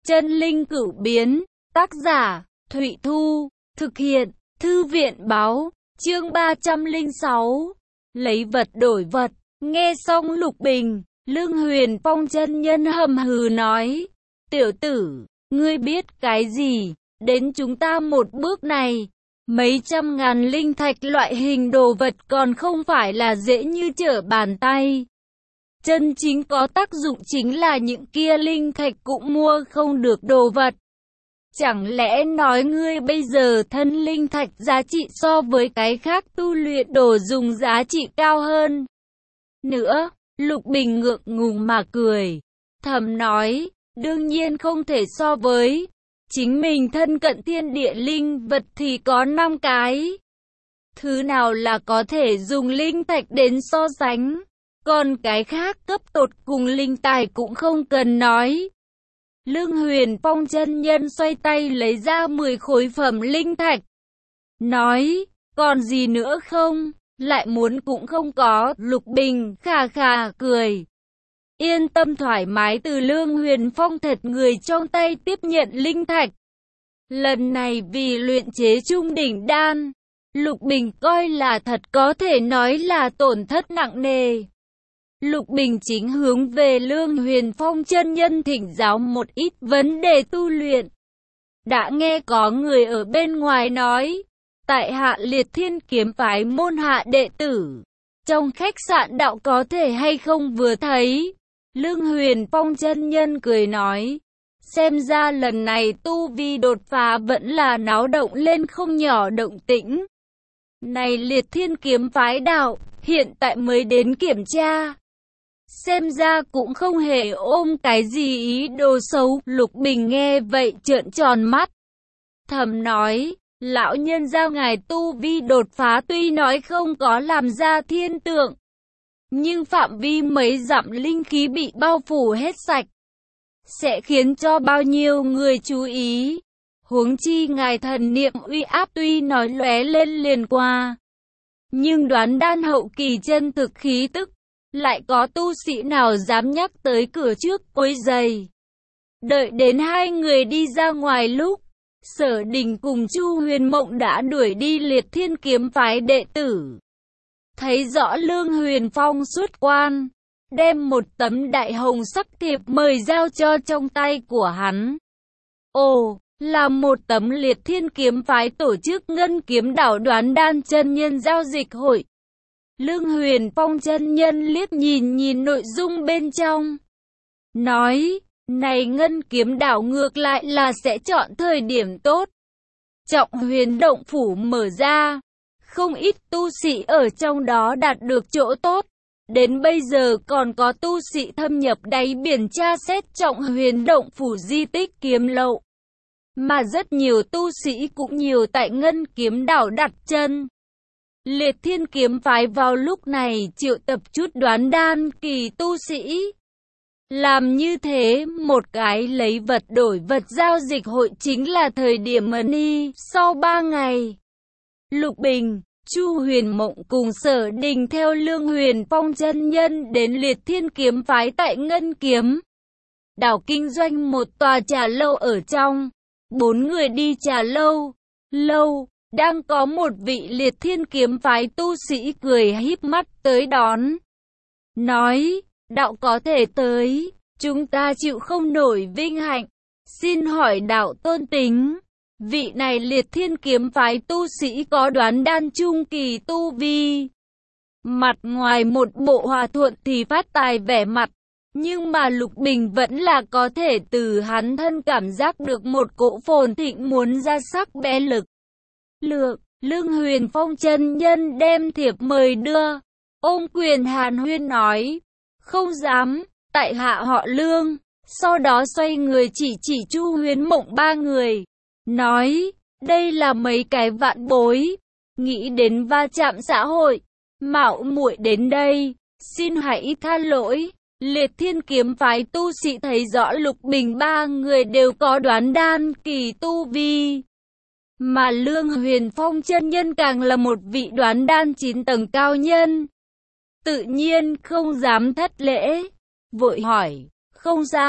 Chân linh cửu biến, tác giả, Thụy Thu, thực hiện, Thư viện báo, chương 306, lấy vật đổi vật. Nghe xong Lục Bình, Lương Huyền Phong chân nhân hầm hừ nói, tiểu tử, ngươi biết cái gì, đến chúng ta một bước này, mấy trăm ngàn linh thạch loại hình đồ vật còn không phải là dễ như trở bàn tay. Chân chính có tác dụng chính là những kia linh thạch cũng mua không được đồ vật. Chẳng lẽ nói ngươi bây giờ thân linh thạch giá trị so với cái khác tu luyện đồ dùng giá trị cao hơn? Nữa, Lục Bình ngượng ngùng mà cười, thầm nói, đương nhiên không thể so với. Chính mình thân cận thiên địa linh vật thì có 5 cái. Thứ nào là có thể dùng linh thạch đến so sánh. Còn cái khác cấp tột cùng linh tài cũng không cần nói. Lương Huyền Phong chân nhân xoay tay lấy ra 10 khối phẩm linh thạch. Nói, còn gì nữa không? Lại muốn cũng không có. Lục Bình khà khà cười. Yên tâm thoải mái từ Lương Huyền Phong thật người trong tay tiếp nhận linh thạch. Lần này vì luyện chế trung đỉnh đan, Lục Bình coi là thật có thể nói là tổn thất nặng nề. Lục Bình chính hướng về Lương Huyền Phong chân nhân thỉnh giáo một ít vấn đề tu luyện. Đã nghe có người ở bên ngoài nói, tại hạ Liệt Thiên kiếm phái môn hạ đệ tử, trong khách sạn đạo có thể hay không vừa thấy. Lương Huyền Phong chân nhân cười nói, xem ra lần này tu vi đột phá vẫn là náo động lên không nhỏ động tĩnh. Này Liệt Thiên kiếm phái đạo, hiện tại mới đến kiểm tra. Xem ra cũng không hề ôm cái gì ý đồ xấu. Lục Bình nghe vậy trợn tròn mắt, thầm nói, lão nhân gia ngài tu vi đột phá tuy nói không có làm ra thiên tượng, nhưng phạm vi mấy dặm linh khí bị bao phủ hết sạch, sẽ khiến cho bao nhiêu người chú ý. Huống chi ngài thần niệm uy áp tuy nói lóe lên liền qua, nhưng đoán đan hậu kỳ chân thực khí tức, lại có tu sĩ nào dám nhắc tới cửa trước quấy rầy. Đợi đến hai người đi ra ngoài lúc, Sở Đình cùng Chu Huyền Mộng đã đuổi đi Liệt Thiên kiếm phái đệ tử. Thấy rõ Lương Huyền Phong xuất quan, đem một tấm đại hồng sắc thiệp mời giao cho trong tay của hắn. Ồ, là một tấm Liệt Thiên kiếm phái tổ chức Ngân Kiếm Đảo đoán đan chân nhân giao dịch hội. Lương Huyền Phong chân nhân liếc nhìn nội dung bên trong, nói, này Ngân Kiếm Đảo ngược lại là sẽ chọn thời điểm tốt. Trọng Huyền động phủ mở ra, không ít tu sĩ ở trong đó đạt được chỗ tốt. Đến bây giờ còn có tu sĩ thâm nhập đáy biển tra xét Trọng Huyền động phủ di tích kiếm lậu. Mà rất nhiều tu sĩ cũng nhiều tại Ngân Kiếm Đảo đặt chân. Liệt Thiên kiếm phái vào lúc này triệu tập chút đoán đan kỳ tu sĩ. Làm như thế, một cái lấy vật đổi vật giao dịch hội chính là thời điểm money. Sau 3 ngày, Lục Bình, Chu Huyền Mộng cùng Sở Đình theo Lương Huyền Phong chân nhân đến Liệt Thiên kiếm phái tại Ngân Kiếm Đảo kinh doanh một tòa trà lâu ở trong. 4 người đi trà lâu. Đang có một vị Liệt Thiên kiếm phái tu sĩ cười híp mắt tới đón. Nói, đạo có thể tới, chúng ta chịu không nổi vinh hạnh. Xin hỏi đạo tôn tính, vị này Liệt Thiên kiếm phái tu sĩ có đoán đan trung kỳ tu vi. Mặt ngoài một bộ hòa thuận thì phát tài vẻ mặt, nhưng mà Lục Bình vẫn là có thể từ hắn thân cảm giác được một cỗ phồn thịnh muốn ra sắc bén lực. Lương Huyền Phong chân nhân đem thiệp mời đưa, ôm quyền hàn huyên nói, không dám, tại hạ họ Lương. Sau đó xoay người chỉ Chu Huyền Mộng 3 người, nói, đây là mấy cái vạn bối, nghĩ đến va chạm xã hội, mạo muội đến đây, xin hãy tha lỗi. Liệt Thiên kiếm phái tu sĩ thấy rõ Lục Bình 3 người đều có đoán đan kỳ tu vi. Mà Lương Huyền Phong chân nhân càng là một vị đoán đan 9 tầng cao nhân. Tự nhiên không dám thất lễ, vội hỏi, không sao,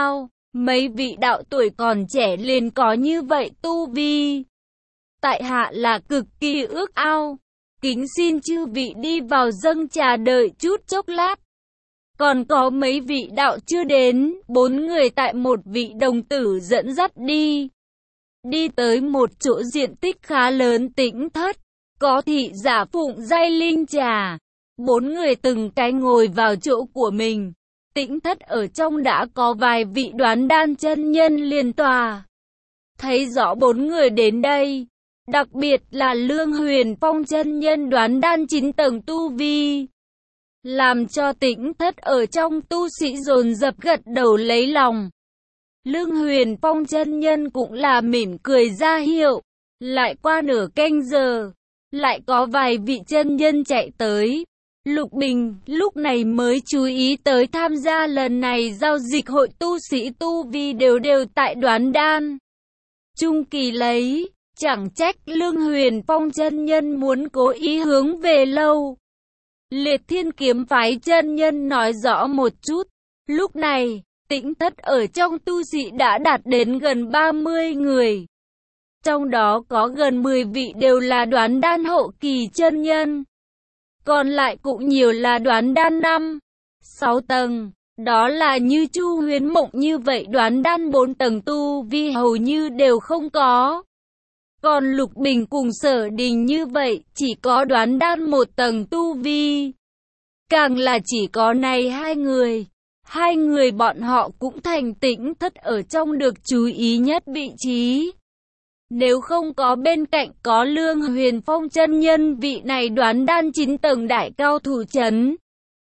Mấy vị đạo tuổi còn trẻ liền có như vậy tu vi. Tại hạ là cực kỳ ước ao, kính xin chư vị đi vào dâng trà đợi chút chốc lát. Còn có mấy vị đạo chưa đến, 4 người tại một vị đồng tử dẫn dắt đi. Đi tới một chỗ diện tích khá lớn tĩnh thất, có thị giả phụng dây linh trà. 4 người từng cái ngồi vào chỗ của mình. Tĩnh thất ở trong đã có vài vị đoán đan chân nhân liền tòa. Thấy rõ 4 người đến đây, đặc biệt là Lương Huyền Phong chân nhân đoán đan 9 tầng tu vi, làm cho tĩnh thất ở trong tu sĩ dồn dập gật đầu lấy lòng. Lương Huyền Phong chân nhân cũng là mỉm cười ra hiệu. Lại qua nửa canh giờ, lại có vài vị chân nhân chạy tới. Lục Bình lúc này mới chú ý tới tham gia lần này giao dịch hội tu sĩ tu vi đều tại đoán đan trung kỳ lấy, chẳng trách Lương Huyền Phong chân nhân muốn cố ý hướng về lâu. Liệt Thiên Kiếm phái chân nhân nói rõ một chút, lúc này, tĩnh thất ở trong tu sĩ đã đạt đến gần 30 người. Trong đó có gần 10 vị đều là đoán đan hậu kỳ chân nhân. Còn lại cũng nhiều là đoán đan 5, 6 tầng. Đó là như Chu Huyến Mộng như vậy đoán đan 4 tầng tu vi hầu như đều không có. Còn Lục Bình cùng Sở Đình như vậy chỉ có đoán đan 1 tầng tu vi. Càng là chỉ có này 2 người. 2 người bọn họ cũng thành tĩnh thất ở trong được chú ý nhất vị trí. Nếu không có bên cạnh có Lương Huyền Phong chân nhân vị này đoán đan 9 tầng đại cao thủ chấn.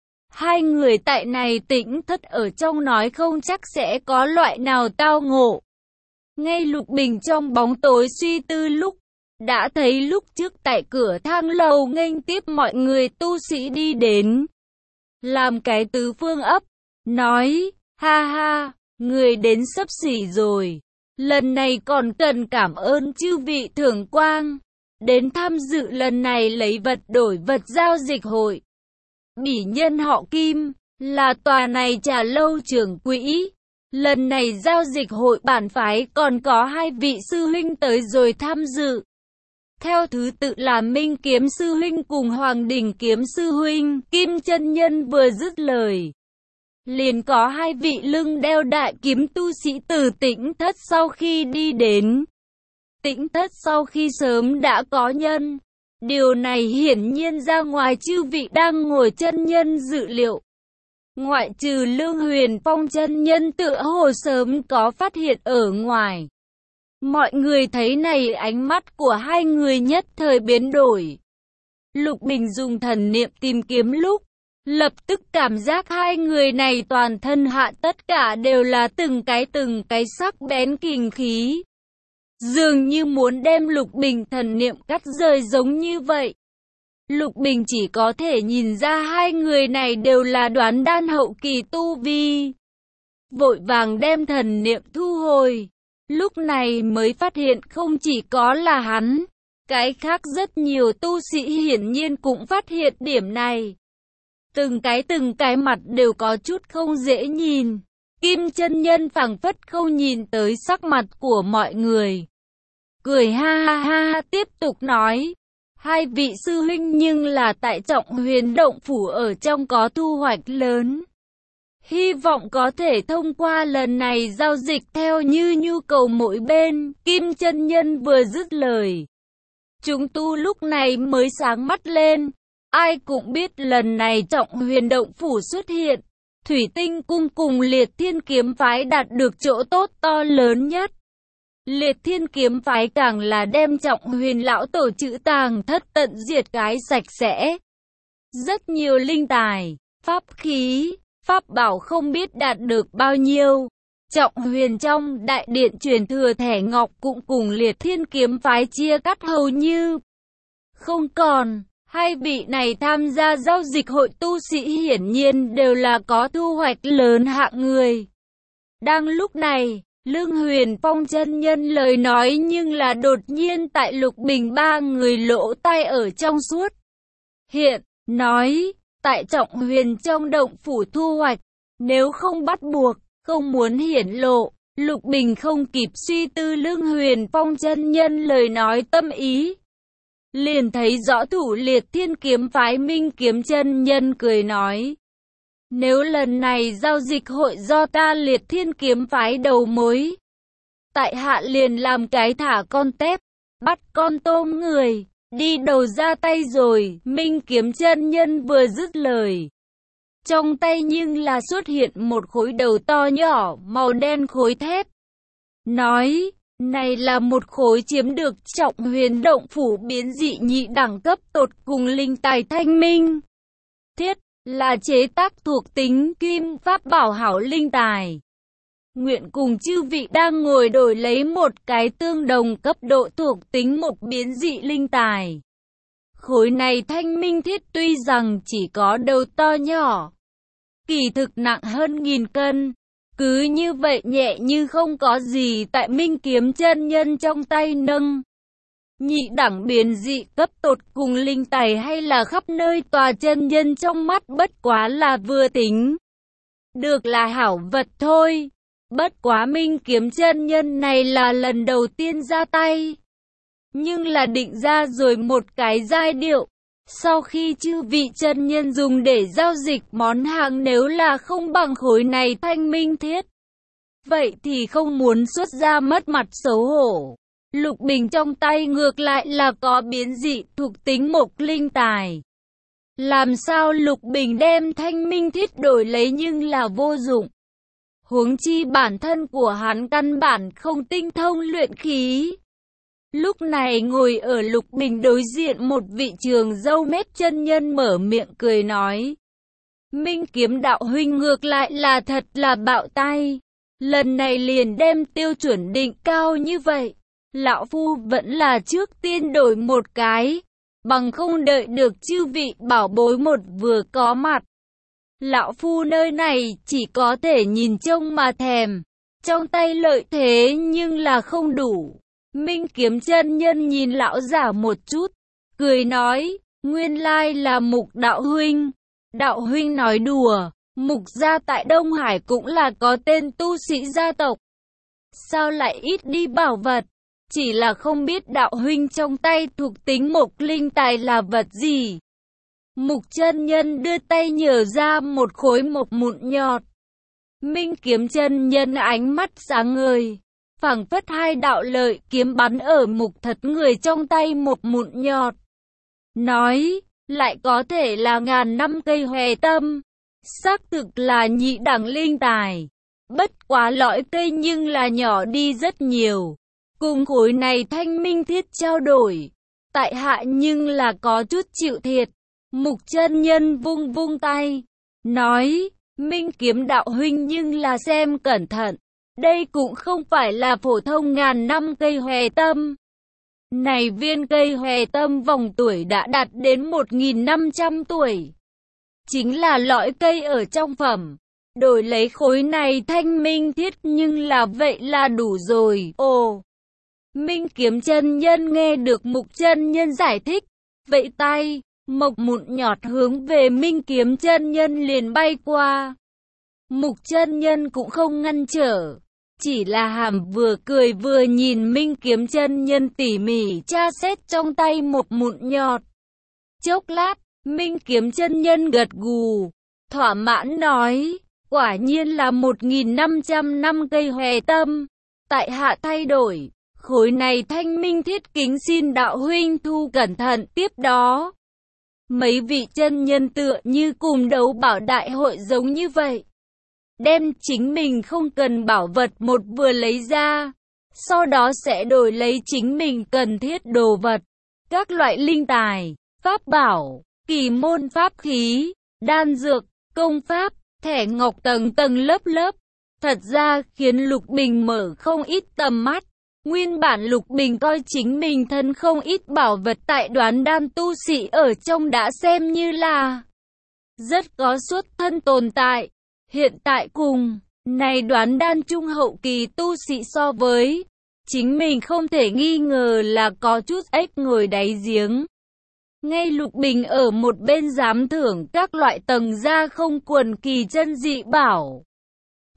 2 người tại này tĩnh thất ở trong nói không chắc sẽ có loại nào tao ngộ. Ngay Lục Bình trong bóng tối suy tư lúc, đã thấy lúc trước tại cửa thang lầu nghênh tiếp mọi người tu sĩ đi đến. Làm cái tứ phương ấp, nói, ha ha, người đến xấp xỉ rồi. Lần này còn cần cảm ơn chư vị thưởng quang. Đến tham dự lần này lấy vật đổi vật giao dịch hội. Bỉ nhân họ Kim, là tòa này trà lâu trưởng quỹ. Lần này giao dịch hội bản phái còn có 2 vị sư huynh tới rồi tham dự. Theo thứ tự là Minh Kiếm sư huynh cùng Hoàng Đỉnh Kiếm sư huynh. Kim chân nhân vừa dứt lời, liền có 2 vị lưng đeo đại kiếm tu sĩ từ tĩnh thất sau khi đi đến. Tĩnh thất sau khi sớm đã có nhân. Điều này hiển nhiên ra ngoài chư vị đang ngồi chân nhân dự liệu. Ngoại trừ Lương Huyền Phong chân nhân tựa hồ sớm có phát hiện ở ngoài. Mọi người thấy này ánh mắt của 2 người nhất thời biến đổi. Lục Bình dùng thần niệm tìm kiếm lúc, lập tức cảm giác 2 người này toàn thân hạ tất cả đều là từng cái sắc bén kình khí. Dường như muốn đem Lục Bình thần niệm cắt rời giống như vậy. Lục Bình chỉ có thể nhìn ra 2 người này đều là đoán đan hậu kỳ tu vi. Vội vàng đem thần niệm thu hồi. Lúc này mới phát hiện không chỉ có là hắn, cái khác rất nhiều tu sĩ hiển nhiên cũng phát hiện điểm này. Từng cái mặt đều có chút không dễ nhìn. Kim chân nhân phảng phất không nhìn tới sắc mặt của mọi người. Cười ha ha ha tiếp tục nói. 2 vị sư huynh nhưng là tại Trọng Huyền Động Phủ ở trong có thu hoạch lớn. Hy vọng có thể thông qua lần này giao dịch theo như nhu cầu mỗi bên. Kim chân nhân vừa dứt lời, chúng tu lúc này mới sáng mắt lên. Ai cũng biết lần này Trọng Huyền Động Phủ xuất hiện, Thủy Tinh Cung cùng Liệt Thiên Kiếm phái đạt được chỗ tốt to lớn nhất. Liệt Thiên Kiếm phái càng là đem Trọng Huyền lão tổ trữ tàng thất tận diệt cái sạch sẽ. Rất nhiều linh tài, pháp khí, pháp bảo không biết đạt được bao nhiêu. Trọng Huyền trong đại điện truyền thừa thẻ ngọc cũng cùng Liệt Thiên Kiếm phái chia cắt hầu như không còn. 2 vị này tham gia giao dịch hội tu sĩ hiển nhiên đều là có thu hoạch lớn hạng người. Đang lúc này, Lương Huyền Phong chân nhân lời nói nhưng là đột nhiên tại Lục Bình 3 người lỗ tai ở trong suốt. Hiện, nói, tại Trọng Huyền trong động phủ thu hoạch, nếu không bắt buộc, không muốn hiển lộ, Lục Bình không kịp suy tư Lương Huyền Phong chân nhân lời nói tâm ý, liền thấy rõ thủ Liệt Thiên kiếm phái Minh Kiếm chân nhân cười nói: nếu lần này giao dịch hội do ta Liệt Thiên kiếm phái đầu mối, tại hạ liền làm cái thả con tép, bắt con tôm người, đi đầu ra tay rồi. Minh Kiếm chân nhân vừa dứt lời, trong tay nhưng là xuất hiện một khối đầu to nhỏ màu đen khối thép, nói: này là một khối chiếm được Trọng Huyền động phủ biến dị nhị đẳng cấp tột cùng linh tài thanh minh thiết, là chế tác thuộc tính kim pháp bảo hảo linh tài. Nguyện cùng chư vị đang ngồi đổi lấy một cái tương đồng cấp độ thuộc tính một biến dị linh tài. Khối này thanh minh thiết tuy rằng chỉ có đầu to nhỏ, kỳ thực nặng hơn 1000 cân. Cứ như vậy nhẹ như không có gì tại Minh Kiếm chân nhân trong tay nâng. Nhị đẳng biến dị cấp tột cùng linh tài hay là khắp nơi tòa chân nhân trong mắt bất quá là vừa tính được là hảo vật thôi. Bất quá Minh Kiếm chân nhân này là lần đầu tiên ra tay, nhưng là định ra rồi một cái giai điệu. Sau khi chư vị chân nhân dùng để giao dịch món hàng nếu là không bằng khối này thanh minh thiết, vậy thì không muốn xuất ra mất mặt xấu hổ. Lục Bình trong tay ngược lại là có biến dị thuộc tính mộc linh tài. Làm sao Lục Bình đem thanh minh thiết đổi lấy nhưng là vô dụng. Huống chi bản thân của hắn căn bản không tinh thông luyện khí. Lúc này ngồi ở Lục Bình đối diện một vị trường râu mép chân nhân mở miệng cười nói: Minh Kiếm đạo huynh ngược lại là thật là bạo tay. Lần này liền đem tiêu chuẩn định cao như vậy. Lão Phu vẫn là trước tiên đổi một cái, bằng không đợi được chư vị bảo bối một vừa có mặt. Lão Phu nơi này chỉ có thể nhìn trông mà thèm, trong tay lợi thế nhưng là không đủ. Minh Kiếm chân nhân nhìn lão giả một chút, cười nói: nguyên lai là Mục đạo huynh. Đạo huynh nói đùa, Mục gia tại Đông Hải cũng là có tên tu sĩ gia tộc. Sao lại ít đi bảo vật? Chỉ là không biết đạo huynh trong tay thuộc tính mộc linh tài là vật gì. Mục chân nhân đưa tay nhờ ra một khối mộc mụn nhọt. Minh Kiếm chân nhân ánh mắt sáng ngời, phảng phất hai đạo lợi kiếm bắn ở Mục thật người trong tay một mụn nhọt. Nói, lại có thể là 1000 năm cây hòe tâm. Xác thực là nhị đẳng linh tài. Bất quá lõi cây nhưng là nhỏ đi rất nhiều. Cùng khối này thanh minh thiết trao đổi, tại hạ nhưng là có chút chịu thiệt. Mục chân nhân vung vung tay, nói: Minh Kiếm đạo huynh nhưng là xem cẩn thận. Đây cũng không phải là phổ thông 1000 năm cây hòe tâm. Này viên cây hòe tâm vòng tuổi đã đạt đến 1500 tuổi. Chính là lõi cây ở trong phẩm. Đổi lấy khối này thanh minh thiết nhưng là vậy là đủ rồi. Ồ! Minh Kiếm chân nhân nghe được Mục chân nhân giải thích, vẫy tay, mộc mụn nhọt hướng về Minh Kiếm chân nhân liền bay qua. Mục chân nhân cũng không ngăn trở, chỉ là hàm vừa cười vừa nhìn Minh Kiếm chân nhân tỉ mỉ tra xét trong tay mộc mụn nhọt. Chốc lát, Minh Kiếm chân nhân gật gù, thỏa mãn nói: quả nhiên là 1500 năm cây hòe tâm, tại hạ thay đổi. Khối này thanh minh thiết kính xin đạo huynh thu cẩn thận tiếp đó. Mấy vị chân nhân tựa như cùng đấu bảo đại hội giống như vậy. Đem chính mình không cần bảo vật một vừa lấy ra. Sau đó sẽ đổi lấy chính mình cần thiết đồ vật. Các loại linh tài, pháp bảo, kỳ môn pháp khí, đan dược, công pháp, thẻ ngọc tầng tầng lớp lớp. Thật ra khiến Lục Bình mở không ít tầm mắt. Nguyên bản Lục Bình coi chính mình thân không ít bảo vật tại Đoán Đan tu sĩ ở trong đã xem như là rất có xuất thân tồn tại. Hiện tại cùng này Đoán Đan trung hậu kỳ tu sĩ so với chính mình không thể nghi ngờ là có chút ếch ngồi đáy giếng. Ngay Lục Bình ở một bên giám thưởng các loại tầng gia không quần kỳ chân dị bảo.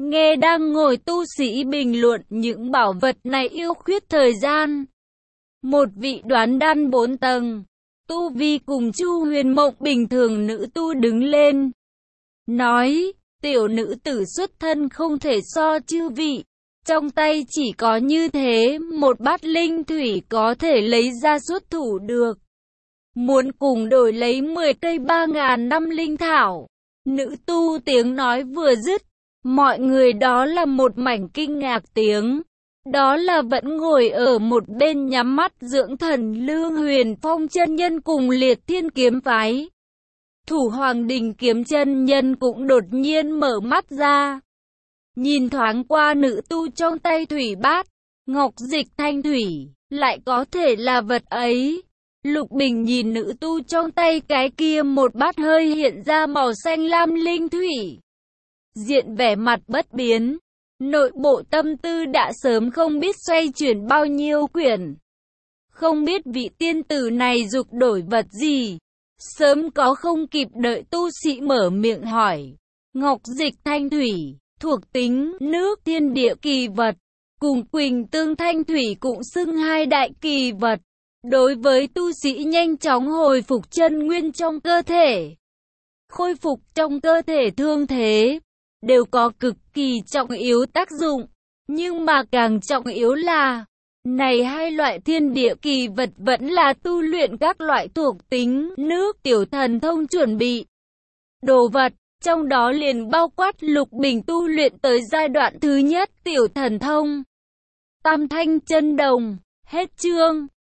Nghe đang ngồi tu sĩ bình luận những bảo vật này yêu khuyết thời gian. Một vị đoán đan 4 tầng, tu vi cùng Chu Huyền Mộng bình thường nữ tu đứng lên. Nói, tiểu nữ tử xuất thân không thể so chư vị. Trong tay chỉ có như thế, một bát linh thủy có thể lấy ra xuất thủ được. Muốn cùng đổi lấy 10 cây 3.000 năm linh thảo. Nữ tu tiếng nói vừa dứt, mọi người đó là một mảnh kinh ngạc tiếng. Đó là vẫn ngồi ở một bên nhắm mắt dưỡng thần Lương Huyền Phong chân nhân cùng Liệt Thiên kiếm phái. Thủ Hoàng Đình kiếm chân nhân cũng đột nhiên mở mắt ra. Nhìn thoáng qua nữ tu trong tay thủy bát, ngọc dịch thanh thủy, lại có thể là vật ấy. Lục Bình nhìn nữ tu trong tay cái kia một bát hơi hiện ra màu xanh lam linh thủy. Diện vẻ mặt bất biến, nội bộ tâm tư đã sớm không biết xoay chuyển bao nhiêu quyển. Không biết vị tiên tử này dục đổi vật gì. Sớm có không kịp đợi tu sĩ mở miệng hỏi. Ngọc dịch thanh thủy, thuộc tính nước thiên địa kỳ vật, cùng Quỳnh tương thanh thủy cũng xưng hai đại kỳ vật. Đối với tu sĩ nhanh chóng hồi phục chân nguyên trong cơ thể, khôi phục trong cơ thể thương thế, đều có cực kỳ trọng yếu tác dụng. Nhưng mà càng trọng yếu là, này hai loại thiên địa kỳ vật vẫn là tu luyện các loại thuộc tính nước tiểu thần thông chuẩn bị. Đồ vật, trong đó liền bao quát Lục Bình tu luyện tới giai đoạn thứ nhất tiểu thần thông. Tam thanh chân đồng, hết chương.